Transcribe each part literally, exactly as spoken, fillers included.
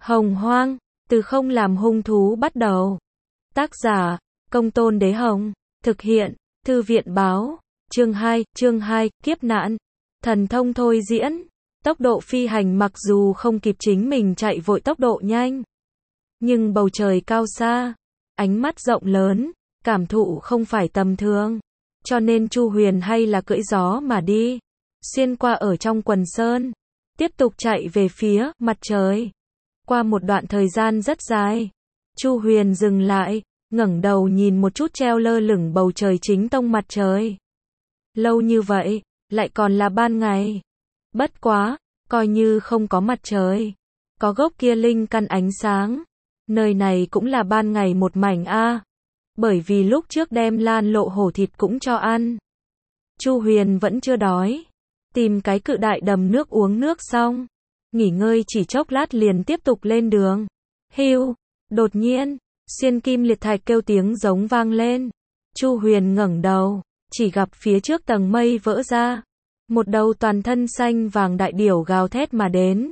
Hồng Hoang, từ không làm hung thú bắt đầu. Tác giả, Công Tôn Đế Hồng. Thực hiện, Thư viện Báo. Chương hai, chương hai, kiếp nạn. Thần thông thôi diễn. Tốc độ phi hành mặc dù không kịp chính mình chạy vội tốc độ nhanh. Nhưng bầu trời cao xa, ánh mắt rộng lớn, cảm thụ không phải tầm thường. Cho nên Chu Huyền hay là cưỡi gió mà đi. Xuyên qua ở trong quần sơn. Tiếp tục chạy về phía mặt trời. Qua một đoạn thời gian rất dài, Chu Huyền dừng lại, ngẩng đầu nhìn một chút treo lơ lửng bầu trời chính tông mặt trời. Lâu như vậy, lại còn là ban ngày. Bất quá, coi như không có mặt trời, có gốc kia linh căn ánh sáng, nơi này cũng là ban ngày một mảnh a. Bởi vì lúc trước đem lan lộ hổ thịt cũng cho ăn. Chu Huyền vẫn chưa đói, tìm cái cự đại đầm nước uống nước xong, nghỉ ngơi chỉ chốc lát liền tiếp tục lên đường. Hưu, đột nhiên, xiên kim liệt thạch kêu tiếng giống vang lên. Chu Huyền ngẩng đầu, chỉ gặp phía trước tầng mây vỡ ra, một đầu toàn thân xanh vàng đại điểu gào thét mà đến.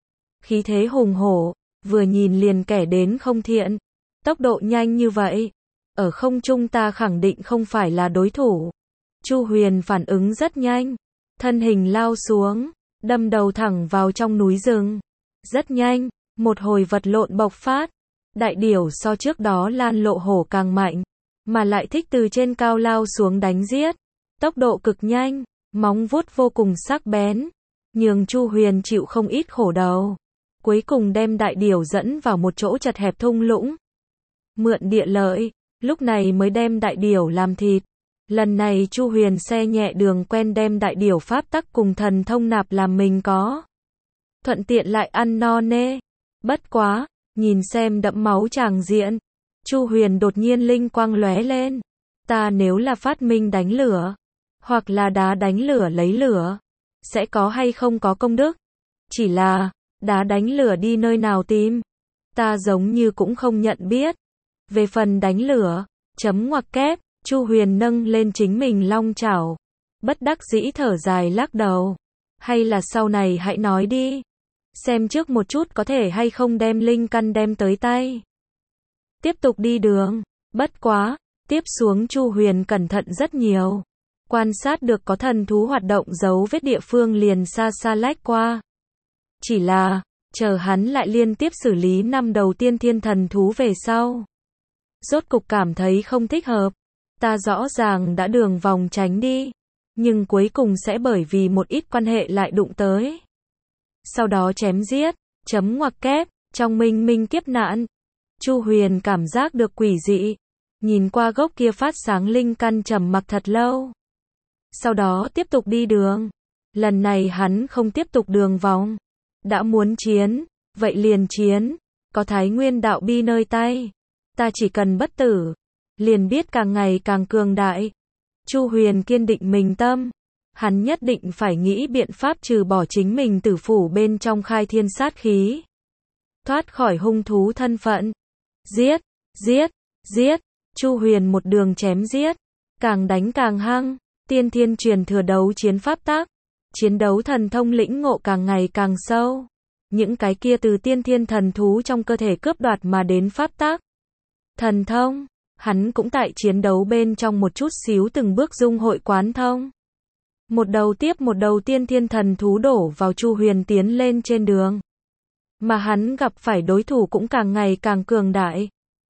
Khí thế hùng hổ, vừa nhìn liền kẻ đến không thiện. Tốc độ nhanh như vậy, ở không trung ta khẳng định không phải là đối thủ. Chu Huyền phản ứng rất nhanh, thân hình lao xuống, đâm đầu thẳng vào trong núi rừng. Rất nhanh, một hồi vật lộn bộc phát. Đại điểu so trước đó lan lộ hổ càng mạnh, mà lại thích từ trên cao lao xuống đánh giết. Tốc độ cực nhanh, móng vuốt vô cùng sắc bén, nhường Chu Huyền chịu không ít khổ đầu. Cuối cùng đem đại điểu dẫn vào một chỗ chật hẹp thung lũng. Mượn địa lợi, lúc này mới đem đại điểu làm thịt. Lần này Chu Huyền xe nhẹ đường quen đem đại điểu pháp tắc cùng thần thông nạp làm mình có. Thuận tiện lại ăn no nê. Bất quá, nhìn xem đẫm máu tràng diện, Chu Huyền đột nhiên linh quang lóe lên. Ta nếu là phát minh đánh lửa, hoặc là đá đánh lửa lấy lửa, sẽ có hay không có công đức? Chỉ là, đá đánh lửa đi nơi nào tìm? Ta giống như cũng không nhận biết. Về phần đánh lửa, chấm ngoặc kép, Chu Huyền nâng lên chính mình long chảo. Bất đắc dĩ thở dài lắc đầu. Hay là sau này hãy nói đi. Xem trước một chút có thể hay không đem linh căn đem tới tay. Tiếp tục đi đường. Bất quá, tiếp xuống Chu Huyền cẩn thận rất nhiều. Quan sát được có thần thú hoạt động dấu vết địa phương liền xa xa lách qua. Chỉ là, chờ hắn lại liên tiếp xử lý năm đầu tiên thiên thần thú về sau. Rốt cục cảm thấy không thích hợp. Ta rõ ràng đã đường vòng tránh đi, nhưng cuối cùng sẽ bởi vì một ít quan hệ lại đụng tới. Sau đó chém giết, chấm ngoặc kép, trong minh minh kiếp nạn. Chu Huyền cảm giác được quỷ dị, nhìn qua gốc kia phát sáng linh căn trầm mặc thật lâu. Sau đó tiếp tục đi đường. Lần này hắn không tiếp tục đường vòng. Đã muốn chiến, vậy liền chiến. Có Thái Nguyên đạo bi nơi tay, ta chỉ cần bất tử, liền biết càng ngày càng cường đại. Chu Huyền kiên định mình tâm. Hắn nhất định phải nghĩ biện pháp trừ bỏ chính mình tử phủ bên trong khai thiên sát khí. Thoát khỏi hung thú thân phận. Giết, giết, giết. Chu Huyền một đường chém giết. Càng đánh càng hăng. Tiên thiên truyền thừa đấu chiến pháp tác. Chiến đấu thần thông lĩnh ngộ càng ngày càng sâu. Những cái kia từ tiên thiên thần thú trong cơ thể cướp đoạt mà đến pháp tác. Thần thông, hắn cũng tại chiến đấu bên trong một chút xíu từng bước dung hội quán thông. Một đầu tiếp một đầu tiên thiên thần thú đổ vào Chu Huyền tiến lên trên đường. Mà hắn gặp phải đối thủ cũng càng ngày càng cường đại.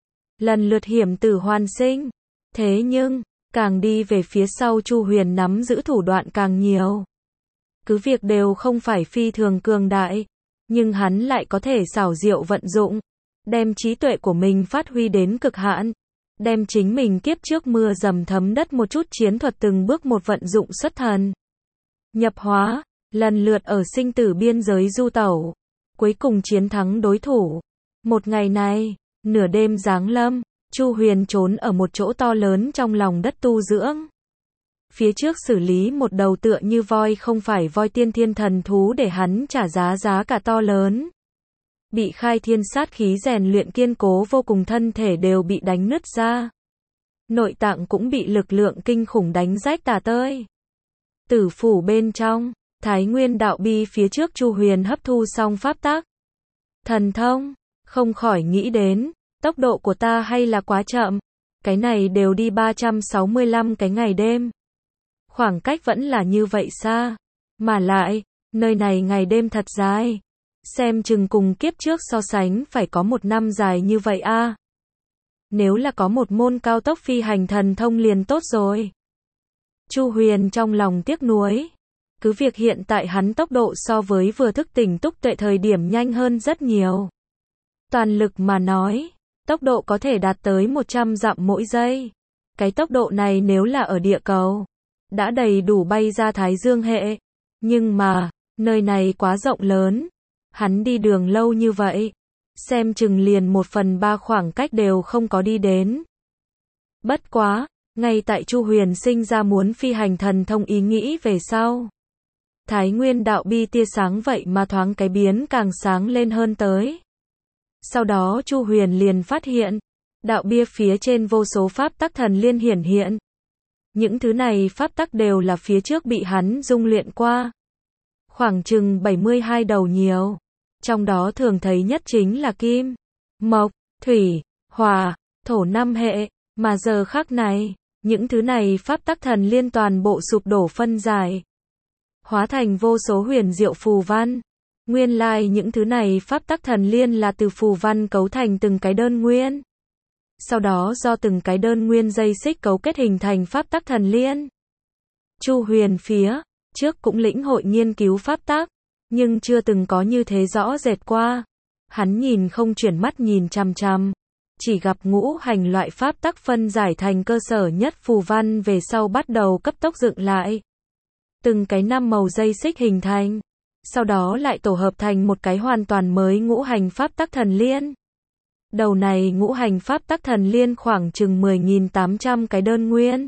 Lần lượt hiểm tử hoàn sinh. Thế nhưng, càng đi về phía sau Chu Huyền nắm giữ thủ đoạn càng nhiều. Cứ việc đều không phải phi thường cường đại, nhưng hắn lại có thể xảo diệu vận dụng, đem trí tuệ của mình phát huy đến cực hạn, đem chính mình kiếp trước mưa dầm thấm đất một chút chiến thuật từng bước một vận dụng xuất thần. Nhập hóa, lần lượt ở sinh tử biên giới du tẩu, cuối cùng chiến thắng đối thủ. Một ngày này, nửa đêm giáng lâm, Chu Huyền trốn ở một chỗ to lớn trong lòng đất tu dưỡng. Phía trước xử lý một đầu tựa như voi không phải voi tiên thiên thần thú để hắn trả giá giá cả to lớn. Bị khai thiên sát khí rèn luyện kiên cố vô cùng, thân thể đều bị đánh nứt ra. Nội tạng cũng bị lực lượng kinh khủng đánh rách tả tơi. Tử phủ bên trong, Thái Nguyên đạo bi phía trước Chu Huyền hấp thu xong pháp tác. thần thông, không khỏi nghĩ đến, tốc độ của ta hay là quá chậm, cái này đều đi ba trăm sáu mươi lăm cái ngày đêm. Khoảng cách vẫn là như vậy xa, mà lại, nơi này ngày đêm thật dài, xem chừng cùng kiếp trước so sánh phải có một năm dài như vậy a. Nếu là có một môn cao tốc phi hành thần thông liền tốt rồi. Chu Huyền trong lòng tiếc nuối. Cứ việc hiện tại hắn tốc độ so với vừa thức tỉnh túc tuệ thời điểm nhanh hơn rất nhiều. Toàn lực mà nói, tốc độ có thể đạt tới một trăm dặm mỗi giây. Cái tốc độ này nếu là ở địa cầu, đã đầy đủ bay ra Thái Dương hệ. Nhưng mà, nơi này quá rộng lớn. Hắn đi đường lâu như vậy, xem chừng liền một phần ba khoảng cách đều không có đi đến. Bất quá, ngay tại Chu Huyền sinh ra muốn phi hành thần thông ý nghĩ về sau. Thái Nguyên đạo bi tia sáng vậy mà thoáng cái biến càng sáng lên hơn tới. Sau đó Chu Huyền liền phát hiện, đạo bia phía trên vô số pháp tắc thần liên hiển hiện. Những thứ này pháp tắc đều là phía trước bị hắn dung luyện qua. Khoảng chừng bảy mươi hai đầu nhiều. Trong đó thường thấy nhất chính là kim, mộc, thủy, hỏa, thổ năm hệ, mà giờ khắc này, những thứ này pháp tắc thần liên toàn bộ sụp đổ phân giải, hóa thành vô số huyền diệu phù văn. Nguyên lai những thứ này pháp tắc thần liên là từ phù văn cấu thành từng cái đơn nguyên. Sau đó do từng cái đơn nguyên dây xích cấu kết hình thành pháp tắc thần liên. Chu Huyền phía trước cũng lĩnh hội nghiên cứu pháp tắc, nhưng chưa từng có như thế rõ rệt qua. Hắn nhìn không chuyển mắt nhìn chằm chằm, chỉ gặp ngũ hành loại pháp tắc phân giải thành cơ sở nhất phù văn về sau bắt đầu cấp tốc dựng lại. Từng cái năm màu dây xích hình thành, sau đó lại tổ hợp thành một cái hoàn toàn mới ngũ hành pháp tắc thần liên. Đầu này ngũ hành pháp tắc thần liên khoảng chừng mười nghìn tám trăm cái đơn nguyên.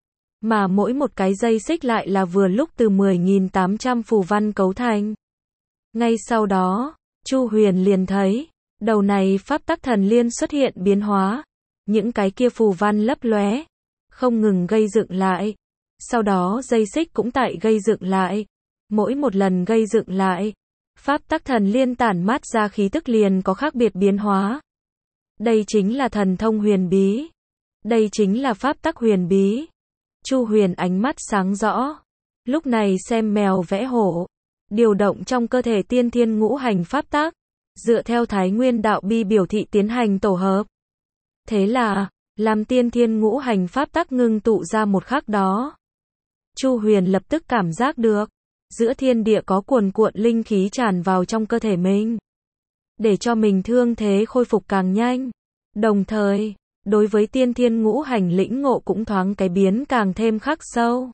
Mà mỗi một cái dây xích lại là vừa lúc từ mười nghìn tám trăm phù văn cấu thành. Ngay sau đó, Chu Huyền liền thấy, đầu này pháp tắc thần liên xuất hiện biến hóa. Những cái kia phù văn lấp lóe, không ngừng gây dựng lại. Sau đó dây xích cũng tại gây dựng lại. Mỗi một lần gây dựng lại, pháp tắc thần liên tản mát ra khí tức liền có khác biệt biến hóa. Đây chính là thần thông huyền bí. Đây chính là pháp tắc huyền bí. Chu Huyền ánh mắt sáng rõ. Lúc này xem mèo vẽ hổ. Điều động trong cơ thể tiên thiên ngũ hành pháp tắc. Dựa theo Thái Nguyên đạo bi biểu thị tiến hành tổ hợp. Thế là, làm tiên thiên ngũ hành pháp tắc ngưng tụ ra một khắc đó. Chu Huyền lập tức cảm giác được. Giữa thiên địa có cuồn cuộn linh khí tràn vào trong cơ thể mình. Để cho mình thương thế khôi phục càng nhanh. Đồng thời, đối với tiên thiên ngũ hành lĩnh ngộ cũng thoáng cái biến càng thêm khắc sâu.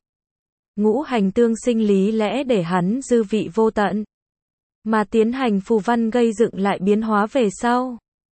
Ngũ hành tương sinh lý lẽ để hắn dư vị vô tận. Mà tiến hành phù văn gây dựng lại biến hóa về sau.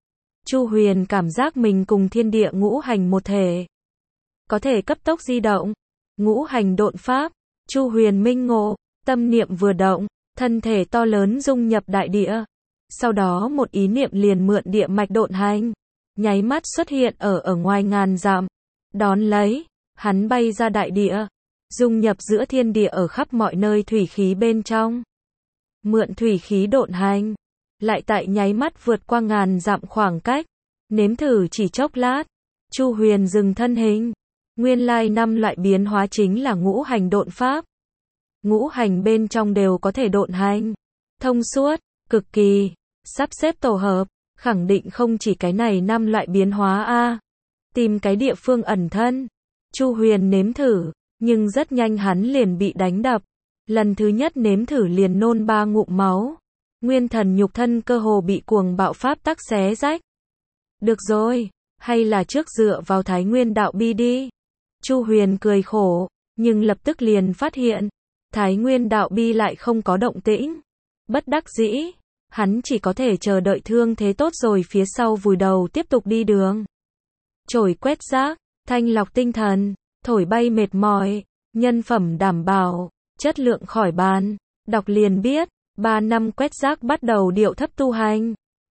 Chu Huyền cảm giác mình cùng thiên địa ngũ hành một thể. Có thể cấp tốc di động. Ngũ hành độn pháp. Chu Huyền minh ngộ. Tâm niệm vừa động. Thân thể to lớn dung nhập đại địa. Sau đó một ý niệm liền mượn địa mạch độn hành. Nháy mắt xuất hiện ở ở ngoài ngàn dặm. Đón lấy. Hắn bay ra đại địa. Dung nhập giữa thiên địa ở khắp mọi nơi thủy khí bên trong. Mượn thủy khí độn hành. Lại tại nháy mắt vượt qua ngàn dặm khoảng cách. Nếm thử chỉ chốc lát. Chu Huyền dừng thân hình. Nguyên lai năm loại biến hóa chính là ngũ hành độn pháp. Ngũ hành bên trong đều có thể độn hành. Thông suốt, cực kỳ. Sắp xếp tổ hợp. Khẳng định không chỉ cái này năm loại biến hóa a. Tìm cái địa phương ẩn thân. Chu Huyền nếm thử. Nhưng rất nhanh hắn liền bị đánh đập. Lần thứ nhất nếm thử liền nôn ba ngụm máu. Nguyên thần nhục thân cơ hồ bị cuồng bạo pháp tắc xé rách. Được rồi, hay là trước dựa vào Thái Nguyên đạo bi đi. Chu Huyền cười khổ, nhưng lập tức liền phát hiện, Thái Nguyên đạo bi lại không có động tĩnh. Bất đắc dĩ, hắn chỉ có thể chờ đợi thương thế tốt rồi phía sau vùi đầu tiếp tục đi đường. Chổi quét rác, thanh lọc tinh thần, thổi bay mệt mỏi, nhân phẩm đảm bảo, chất lượng khỏi bàn. Đọc liền biết, ba năm quét rác bắt đầu điệu thấp tu hành.